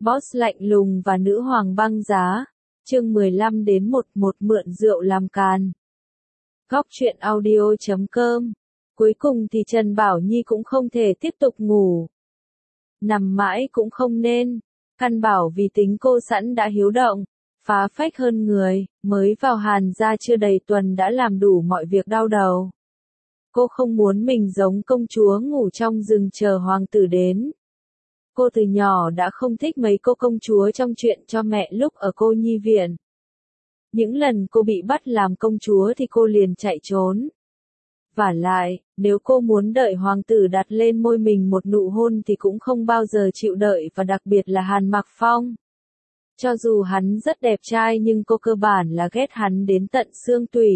Boss lạnh lùng và nữ hoàng băng giá. Chương 15-11 mượn rượu làm càn. Góc truyện audio.com. Cuối cùng thì Trần Bảo Nhi cũng không thể tiếp tục ngủ. Nằm mãi cũng không nên. Căn bảo vì tính cô sẵn đã hiếu động, phá phách hơn người, mới vào Hàn gia chưa đầy tuần đã làm đủ mọi việc đau đầu. Cô không muốn mình giống công chúa ngủ trong rừng chờ hoàng tử đến. Cô từ nhỏ đã không thích mấy cô công chúa trong chuyện cho mẹ lúc ở cô nhi viện. Những lần cô bị bắt làm công chúa thì cô liền chạy trốn. Vả lại, nếu cô muốn đợi hoàng tử đặt lên môi mình một nụ hôn thì cũng không bao giờ chịu đợi, và đặc biệt là Hàn Mặc Phong. Cho dù hắn rất đẹp trai nhưng cô cơ bản là ghét hắn đến tận xương tủy.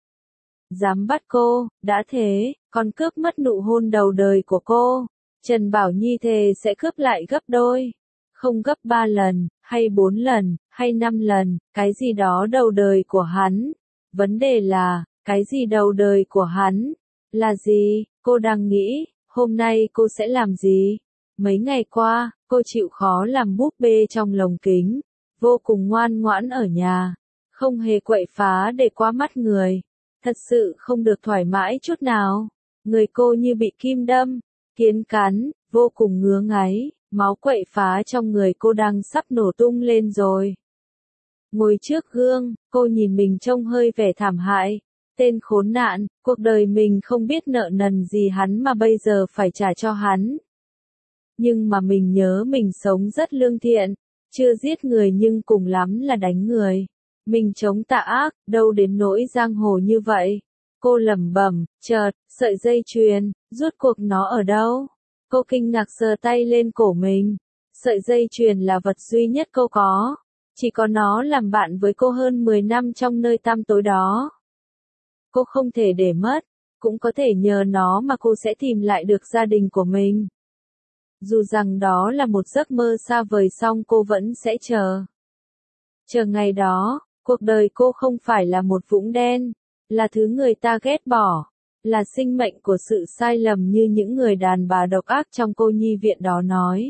Dám bắt cô, đã thế, còn cướp mất nụ hôn đầu đời của cô. Trần Bảo Nhi thề sẽ cướp lại gấp đôi. Không gấp 3 lần, hay 4 lần, hay 5 lần, cái gì đó đầu đời của hắn. Vấn đề là, cái gì đầu đời của hắn? Là gì? Cô đang nghĩ, hôm nay cô sẽ làm gì? Mấy ngày qua, cô chịu khó làm búp bê trong lồng kính. Vô cùng ngoan ngoãn ở nhà. Không hề quậy phá để qua mắt người. Thật sự không được thoải mái chút nào. Người cô như bị kim đâm, kiến cắn, vô cùng ngứa ngáy, máu quậy phá trong người cô đang sắp nổ tung lên rồi. Ngồi trước gương, cô nhìn mình trông hơi vẻ thảm hại. Tên khốn nạn, cuộc đời mình không biết nợ nần gì hắn mà bây giờ phải trả cho hắn. Nhưng mà mình nhớ mình sống rất lương thiện, chưa giết người nhưng cùng lắm là đánh người. Mình chống tà ác, đâu đến nỗi giang hồ như vậy. Cô lẩm bẩm, chợt, sợi dây chuyền, rốt cuộc nó ở đâu? Cô kinh ngạc sờ tay lên cổ mình. Sợi dây chuyền là vật duy nhất cô có. Chỉ có nó làm bạn với cô hơn 10 năm trong nơi tăm tối đó. Cô không thể để mất, cũng có thể nhờ nó mà cô sẽ tìm lại được gia đình của mình. Dù rằng đó là một giấc mơ xa vời song cô vẫn sẽ chờ. Chờ ngày đó, cuộc đời cô không phải là một vũng đen, là thứ người ta ghét bỏ, là sinh mệnh của sự sai lầm như những người đàn bà độc ác trong cô nhi viện đó nói.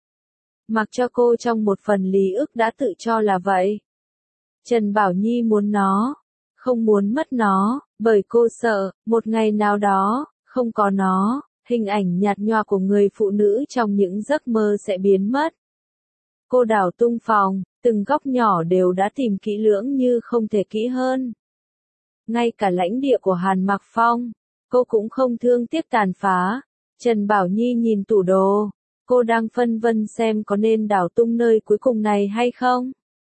Mặc cho cô trong một phần lý ức đã tự cho là vậy. Trần Bảo Nhi muốn nó, không muốn mất nó, bởi cô sợ, một ngày nào đó, không có nó, hình ảnh nhạt nhòa của người phụ nữ trong những giấc mơ sẽ biến mất. Cô đảo tung phòng, từng góc nhỏ đều đã tìm kỹ lưỡng như không thể kỹ hơn. Ngay cả lãnh địa của Hàn Mặc Phong, cô cũng không thương tiếc tàn phá. Trần Bảo Nhi nhìn tủ đồ, cô đang phân vân xem có nên đảo tung nơi cuối cùng này hay không.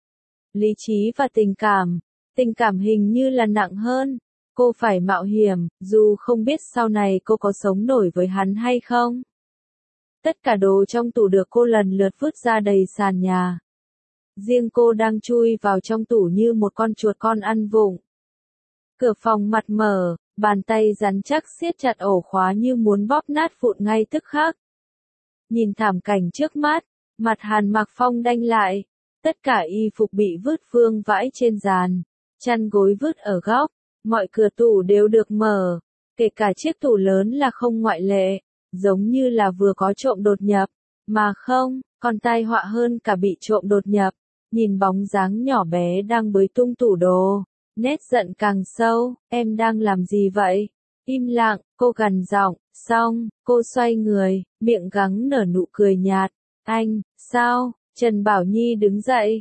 Lý trí và tình cảm hình như là nặng hơn. Cô phải mạo hiểm, dù không biết sau này cô có sống nổi với hắn hay không. Tất cả đồ trong tủ được cô lần lượt vứt ra đầy sàn nhà. Riêng cô đang chui vào trong tủ như một con chuột con ăn vụng. Cửa phòng mặt mở, bàn tay rắn chắc siết chặt ổ khóa như muốn bóp nát vụn ngay tức khắc. Nhìn thảm cảnh trước mắt, mặt Hàn Mặc Phong đanh lại. Tất cả y phục bị vứt vương vãi trên giàn, chăn gối vứt ở góc, mọi cửa tủ đều được mở, kể cả chiếc tủ lớn là không ngoại lệ, giống như là vừa có trộm đột nhập, mà không, còn tai họa hơn cả bị trộm đột nhập. Nhìn bóng dáng nhỏ bé đang bới tung tủ đồ, nét giận càng sâu, em đang làm gì vậy? Im lặng, cô gằn giọng, xong, cô xoay người, miệng gắng nở nụ cười nhạt. Anh, sao? Trần Bảo Nhi đứng dậy,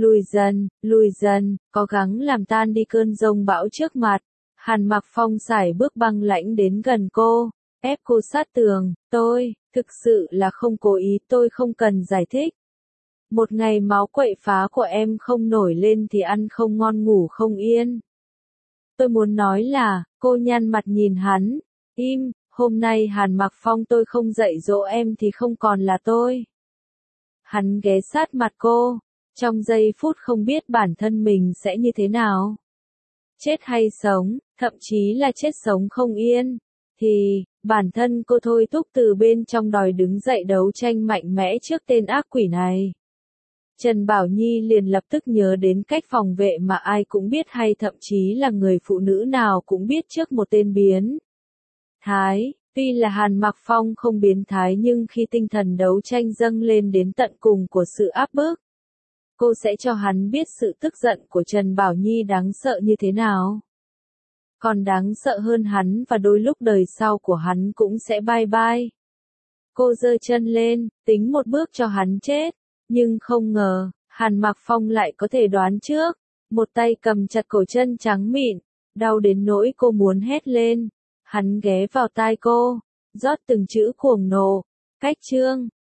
lùi dần, cố gắng làm tan đi cơn giông bão trước mặt. Hàn Mặc Phong sải bước băng lãnh đến gần cô, ép cô sát tường. Tôi, thực sự là không cố ý, tôi không cần giải thích. Một ngày máu quậy phá của em không nổi lên thì ăn không ngon ngủ không yên. Tôi muốn nói là, cô nhăn mặt nhìn hắn, im, hôm nay Hàn Mặc Phong tôi không dạy dỗ em thì không còn là tôi. Hắn ghé sát mặt cô, trong giây phút không biết bản thân mình sẽ như thế nào. Chết hay sống, thậm chí là chết sống không yên, thì, bản thân cô thôi thúc từ bên trong đòi đứng dậy đấu tranh mạnh mẽ trước tên ác quỷ này. Trần Bảo Nhi liền lập tức nhớ đến cách phòng vệ mà ai cũng biết, hay thậm chí là người phụ nữ nào cũng biết trước một tên biến thái. Tuy là Hàn Mặc Phong không biến thái nhưng khi tinh thần đấu tranh dâng lên đến tận cùng của sự áp bức, cô sẽ cho hắn biết sự tức giận của Trần Bảo Nhi đáng sợ như thế nào. Còn đáng sợ hơn hắn và đôi lúc đời sau của hắn cũng sẽ bye bye. Cô giơ chân lên, tính một bước cho hắn chết, nhưng không ngờ, Hàn Mặc Phong lại có thể đoán trước, một tay cầm chặt cổ chân trắng mịn, đau đến nỗi cô muốn hét lên. Hắn ghé vào tai cô, rót từng chữ cuồng nộ, cách chương.